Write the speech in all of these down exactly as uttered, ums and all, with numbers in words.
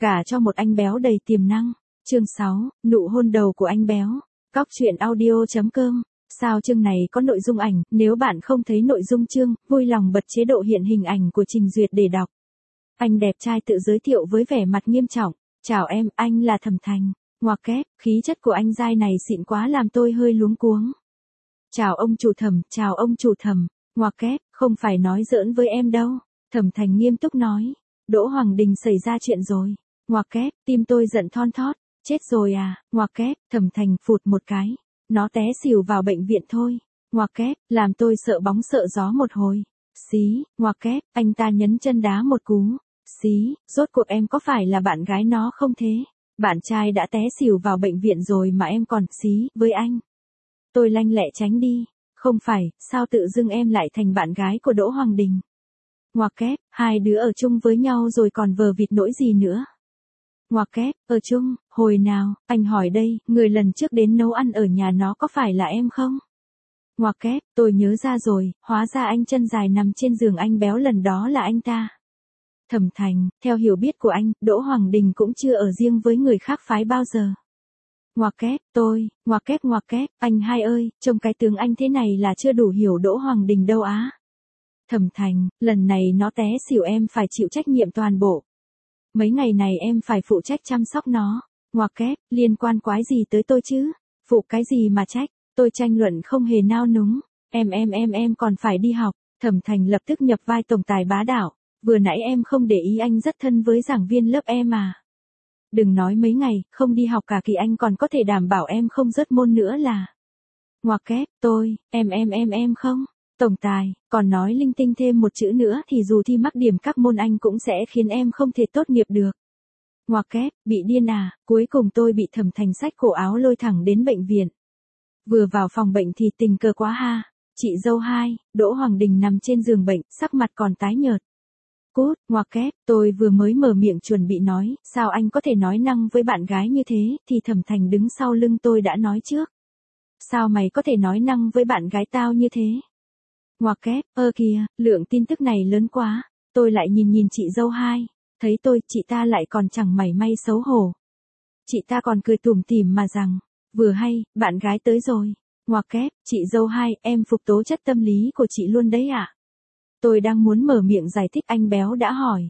Gả cho một anh béo đầy tiềm năng. Chương sáu, nụ hôn đầu của anh béo. Cóc truyện audio chấm com. Sao chương này có nội dung ảnh, nếu bạn không thấy nội dung chương, vui lòng bật chế độ hiện hình ảnh của Trình Duyệt để đọc. Anh đẹp trai tự giới thiệu với vẻ mặt nghiêm trọng. Chào em, anh là Thẩm Thành. Ngoặc kép, khí chất của anh giai này xịn quá làm tôi hơi luống cuống. Chào ông chủ Thẩm, chào ông chủ Thẩm. Ngoặc kép, không phải nói giỡn với em đâu. Thẩm Thành nghiêm túc nói. Đỗ Hoàng Đình xảy ra chuyện rồi. Ngoặc kép, tim tôi giận thon thót. Chết rồi à, ngoặc kép, Thẩm Thành phụt một cái. Nó té xỉu vào bệnh viện thôi. Ngoặc kép, làm tôi sợ bóng sợ gió một hồi. Xí, ngoặc kép, anh ta nhấn chân đá một cú. Xí, rốt cuộc em có phải là bạn gái nó không thế? Bạn trai đã té xỉu vào bệnh viện rồi mà em còn xí với anh. Tôi lanh lẹ tránh đi. Không phải, sao tự dưng em lại thành bạn gái của Đỗ Hoàng Đình? Ngoặc kép, hai đứa ở chung với nhau rồi còn vờ vịt nỗi gì nữa? Ngoặc kép, ở chung, hồi nào, anh hỏi đây, người lần trước đến nấu ăn ở nhà nó có phải là em không? Ngoặc kép, tôi nhớ ra rồi, hóa ra anh chân dài nằm trên giường anh béo lần đó là anh ta. Thẩm Thành, theo hiểu biết của anh, Đỗ Hoàng Đình cũng chưa ở riêng với người khác phái bao giờ. Ngoặc kép, tôi, ngoặc kép ngoặc kép, anh hai ơi, trông cái tướng anh thế này là chưa đủ hiểu Đỗ Hoàng Đình đâu á. Thẩm Thành, lần này nó té xỉu em phải chịu trách nhiệm toàn bộ. Mấy ngày này em phải phụ trách chăm sóc nó. Ngoặc kép, liên quan quái gì tới tôi chứ? Phụ cái gì mà trách? Tôi tranh luận không hề nao núng. Em em em em còn phải đi học. Thẩm Thành lập tức nhập vai tổng tài bá đạo. Vừa nãy em không để ý anh rất thân với giảng viên lớp em à. Đừng nói mấy ngày, không đi học cả kỳ anh còn có thể đảm bảo em không rớt môn nữa là. Ngoặc kép, tôi, em em em em không. Tổng tài, còn nói linh tinh thêm một chữ nữa thì dù thi mắc điểm các môn anh cũng sẽ khiến em không thể tốt nghiệp được. Ngoặc kép, bị điên à, cuối cùng tôi bị Thẩm Thành xách cổ áo lôi thẳng đến bệnh viện. Vừa vào phòng bệnh thì tình cờ quá ha. Chị dâu hai, Đỗ Hoàng Đình nằm trên giường bệnh, sắc mặt còn tái nhợt. Cút, ngoặc kép, tôi vừa mới mở miệng chuẩn bị nói, sao anh có thể nói năng với bạn gái như thế, thì Thẩm Thành đứng sau lưng tôi đã nói trước. Sao mày có thể nói năng với bạn gái tao như thế? Ngoặc kép, ơ kìa, lượng tin tức này lớn quá. Tôi lại nhìn nhìn chị dâu hai. Thấy tôi, chị ta lại còn chẳng mảy may xấu hổ. Chị ta còn cười tủm tỉm mà rằng, vừa hay, bạn gái tới rồi. Ngoặc kép, chị dâu hai, em phục tố chất tâm lý của chị luôn đấy ạ. À? Tôi đang muốn mở miệng giải thích anh béo đã hỏi.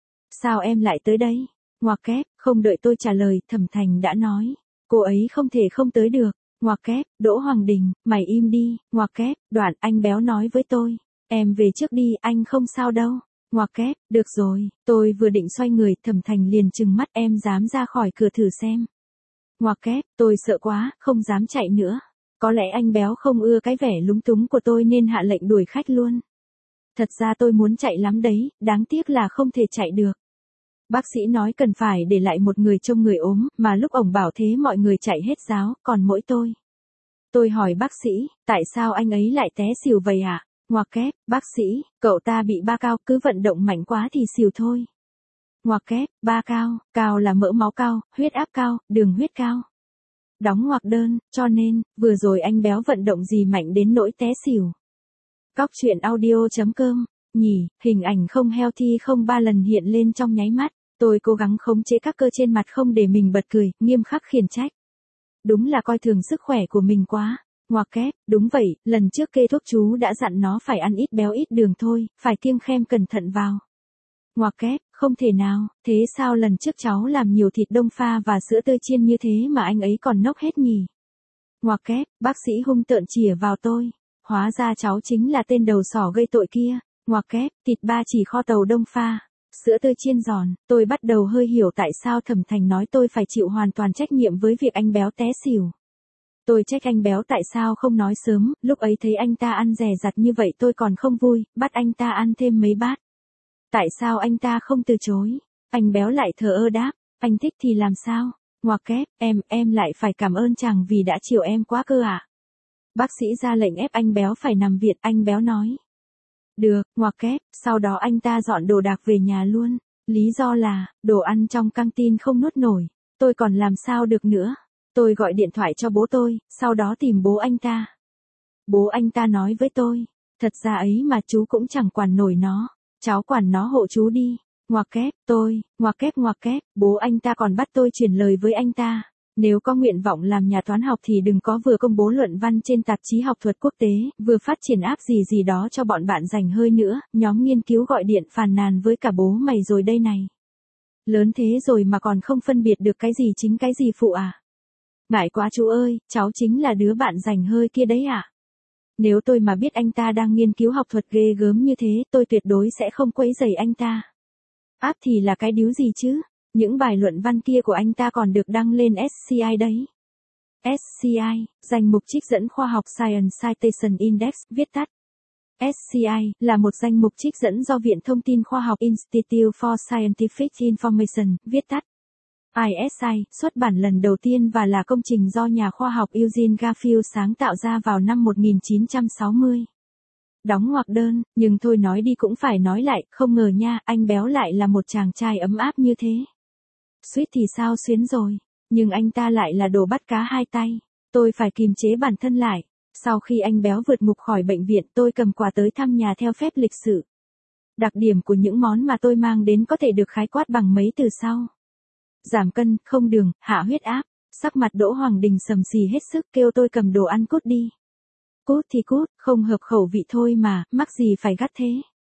Sao em lại tới đây? Ngoặc kép, không đợi tôi trả lời, Thẩm Thành đã nói. Cô ấy không thể không tới được. Ngoặc kép, Đỗ Hoàng Đình, mày im đi. Ngoặc kép, đoạn anh béo nói với tôi. Em về trước đi, anh không sao đâu. Ngoặc kép, được rồi, tôi vừa định xoay người, Thẩm Thành liền trừng mắt em dám ra khỏi cửa thử xem. Ngoặc kép, tôi sợ quá, không dám chạy nữa. Có lẽ anh béo không ưa cái vẻ lúng túng của tôi nên hạ lệnh đuổi khách luôn. Thật ra tôi muốn chạy lắm đấy, đáng tiếc là không thể chạy được. Bác sĩ nói cần phải để lại một người trông người ốm, mà lúc ổng bảo thế mọi người chạy hết giáo, còn mỗi tôi. Tôi hỏi bác sĩ, tại sao anh ấy lại té xỉu vậy ạ? À? Ngoặc kép, bác sĩ, cậu ta bị ba cao, cứ vận động mạnh quá thì xỉu thôi. Ngoặc kép, ba cao, cao là mỡ máu cao, huyết áp cao, đường huyết cao. Đóng ngoặc đơn, cho nên, vừa rồi anh béo vận động gì mạnh đến nỗi té xỉu. Cóc truyện audio chấm com, nhỉ, hình ảnh không healthy không ba lần hiện lên trong nháy mắt. Tôi cố gắng khống chế các cơ trên mặt không để mình bật cười, nghiêm khắc khiển trách. Đúng là coi thường sức khỏe của mình quá. Ngoặc kép, đúng vậy, lần trước kê thuốc chú đã dặn nó phải ăn ít béo ít đường thôi, phải kiêng khem cẩn thận vào. Ngoặc kép, không thể nào, thế sao lần trước cháu làm nhiều thịt đông pha và sữa tươi chiên như thế mà anh ấy còn nốc hết nhỉ? Ngoặc kép, bác sĩ hung tợn chỉa vào tôi. Hóa ra cháu chính là tên đầu sỏ gây tội kia. Ngoặc kép, thịt ba chỉ kho tàu đông pha. Sữa tươi chiên giòn, tôi bắt đầu hơi hiểu tại sao Thẩm Thành nói tôi phải chịu hoàn toàn trách nhiệm với việc anh béo té xỉu. Tôi trách anh béo tại sao không nói sớm, lúc ấy thấy anh ta ăn dè dặt như vậy tôi còn không vui, bắt anh ta ăn thêm mấy bát. Tại sao anh ta không từ chối? Anh béo lại thờ ơ đáp, anh thích thì làm sao? Ngoặc kép, em, em lại phải cảm ơn chàng vì đã chiều em quá cơ ạ. À? Bác sĩ ra lệnh ép anh béo phải nằm viện, anh béo nói. Được, ngoặc kép, sau đó anh ta dọn đồ đạc về nhà luôn. Lý do là, đồ ăn trong căng tin không nuốt nổi. Tôi còn làm sao được nữa. Tôi gọi điện thoại cho bố tôi, sau đó tìm bố anh ta. Bố anh ta nói với tôi, thật ra ấy mà chú cũng chẳng quản nổi nó. Cháu quản nó hộ chú đi. Ngoặc kép, tôi, ngoặc kép ngoặc kép, bố anh ta còn bắt tôi chuyển lời với anh ta. Nếu có nguyện vọng làm nhà toán học thì đừng có vừa công bố luận văn trên tạp chí học thuật quốc tế, vừa phát triển app gì gì đó cho bọn bạn rảnh hơi nữa, nhóm nghiên cứu gọi điện phàn nàn với cả bố mày rồi đây này. Lớn thế rồi mà còn không phân biệt được cái gì chính cái gì phụ à? Ngại quá chú ơi, cháu chính là đứa bạn rảnh hơi kia đấy ạ. À? Nếu tôi mà biết anh ta đang nghiên cứu học thuật ghê gớm như thế, tôi tuyệt đối sẽ không quấy rầy anh ta. App thì là cái điếu gì chứ? Những bài luận văn kia của anh ta còn được đăng lên ét xê i đấy. ét xê i, danh mục trích dẫn khoa học Science Citation Index, viết tắt. ét xê i là một danh mục trích dẫn do Viện Thông tin Khoa học Institute for Scientific Information, viết tắt. i ét i, xuất bản lần đầu tiên và là công trình do nhà khoa học Eugene Garfield sáng tạo ra vào năm một nghìn chín trăm sáu mươi. Đóng ngoặc đơn, nhưng thôi nói đi cũng phải nói lại, không ngờ nha, anh béo lại là một chàng trai ấm áp như thế. Suýt thì sao xuyến rồi, nhưng anh ta lại là đồ bắt cá hai tay. Tôi phải kiềm chế bản thân lại. Sau khi anh béo vượt ngục khỏi bệnh viện, tôi cầm quà tới thăm nhà theo phép lịch sự. Đặc điểm của những món mà tôi mang đến có thể được khái quát bằng mấy từ sau. Giảm cân, không đường, hạ huyết áp. Sắc mặt Đỗ Hoàng Đình sầm xì hết sức kêu tôi cầm đồ ăn cút đi. Cút thì cút, không hợp khẩu vị thôi mà, mắc gì phải gắt thế.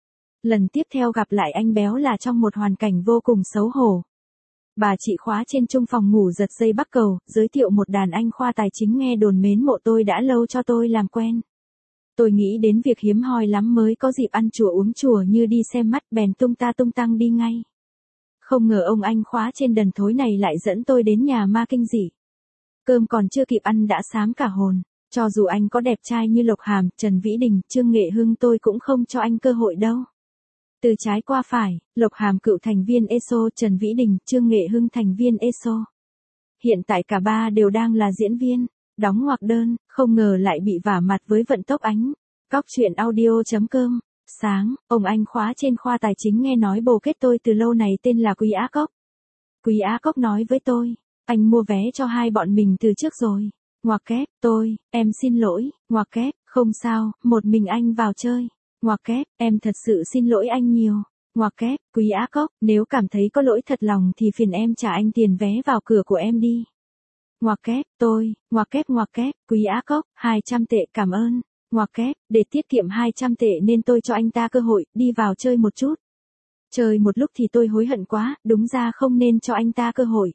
Lần tiếp theo gặp lại anh béo là trong một hoàn cảnh vô cùng xấu hổ. Bà chị khóa trên chung phòng ngủ giật dây bắc cầu, giới thiệu một đàn anh khoa tài chính nghe đồn mến mộ tôi đã lâu cho tôi làm quen. Tôi nghĩ đến việc hiếm hoi lắm mới có dịp ăn chùa uống chùa như đi xem mắt bèn tung ta tung tăng đi ngay. Không ngờ ông anh khóa trên đần thối này lại dẫn tôi đến nhà ma kinh dị. Cơm còn chưa kịp ăn đã xám cả hồn. Cho dù anh có đẹp trai như Lộc Hàm, Trần Vĩ Đình, Trương Nghệ Hưng tôi cũng không cho anh cơ hội đâu. Từ trái qua phải, Lộc Hàm cựu thành viên e ét o, Trần Vĩ Đình, Trương Nghệ Hưng thành viên e ét o. Hiện tại cả ba đều đang là diễn viên, đóng ngoặc đơn, không ngờ lại bị vả mặt với vận tốc ánh. Cóc truyện audio chấm com. Sáng, ông anh khóa trên khoa tài chính nghe nói bồ kết tôi từ lâu này tên là Quý Á Cốc. Quý Á Cốc nói với tôi, anh mua vé cho hai bọn mình từ trước rồi. Ngoặc kép, tôi, em xin lỗi, ngoặc kép, không sao, một mình anh vào chơi. Ngoặc kép, em thật sự xin lỗi anh nhiều. Ngoặc kép, Quý Á Cốc, nếu cảm thấy có lỗi thật lòng thì phiền em trả anh tiền vé vào cửa của em đi. Ngoặc kép, tôi, ngoặc kép ngoặc kép, Quý Á Cốc, hai trăm tệ cảm ơn. Ngoặc kép, để tiết kiệm hai trăm tệ nên tôi cho anh ta cơ hội, đi vào chơi một chút. Chơi một lúc thì tôi hối hận quá, đúng ra không nên cho anh ta cơ hội.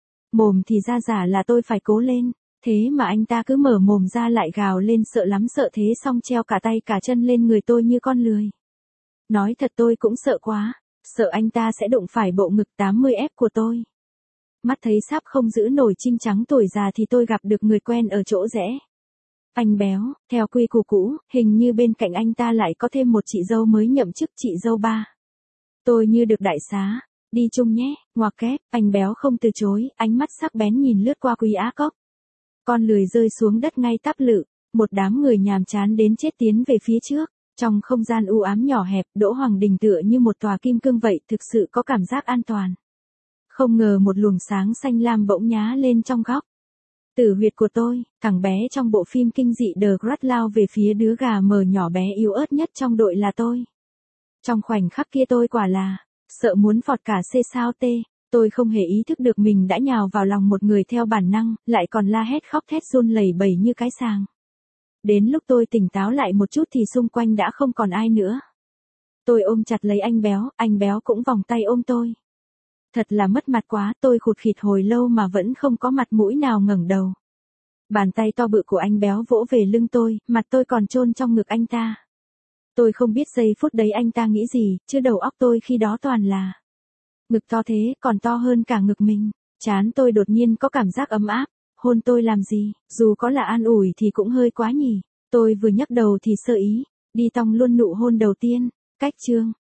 Mồm thì ra giả là tôi phải cố lên. Thế mà anh ta cứ mở mồm ra lại gào lên sợ lắm sợ thế xong treo cả tay cả chân lên người tôi như con lười. Nói thật tôi cũng sợ quá, sợ anh ta sẽ đụng phải bộ ngực tám mươi ép của tôi. Mắt thấy sắp không giữ nổi trinh trắng tuổi già thì tôi gặp được người quen ở chỗ rẽ. Anh béo, theo quy củ cũ, hình như bên cạnh anh ta lại có thêm một chị dâu mới nhậm chức chị dâu ba. Tôi như được đại xá, đi chung nhé, ngoặc kép, anh béo không từ chối, ánh mắt sắc bén nhìn lướt qua Quý Á Cốc. Con lười rơi xuống đất ngay tắp lự, một đám người nhàm chán đến chết tiến về phía trước, trong không gian u ám nhỏ hẹp, Đỗ Hoàng Đình tựa như một tòa kim cương vậy, thực sự có cảm giác an toàn. Không ngờ một luồng sáng xanh lam bỗng nhá lên trong góc. Tử huyệt của tôi, thằng bé trong bộ phim kinh dị The Grudge lao về phía đứa gà mờ nhỏ bé yếu ớt nhất trong đội là tôi. Trong khoảnh khắc kia tôi quả là, sợ muốn phọt cả xê sao tê. Tôi không hề ý thức được mình đã nhào vào lòng một người theo bản năng, lại còn la hét khóc thét run lẩy bẩy như cái sàng. Đến lúc tôi tỉnh táo lại một chút thì xung quanh đã không còn ai nữa. Tôi ôm chặt lấy anh béo, anh béo cũng vòng tay ôm tôi. Thật là mất mặt quá, tôi khụt khịt hồi lâu mà vẫn không có mặt mũi nào ngẩng đầu. Bàn tay to bự của anh béo vỗ về lưng tôi, mặt tôi còn chôn trong ngực anh ta. Tôi không biết giây phút đấy anh ta nghĩ gì, chứ đầu óc tôi khi đó toàn là ngực to thế, còn to hơn cả ngực mình. Trán tôi đột nhiên có cảm giác ấm áp. Hôn tôi làm gì, dù có là an ủi thì cũng hơi quá nhỉ. Tôi vừa nhấc đầu thì sơ ý, đi tong luôn nụ hôn đầu tiên. Cách chương.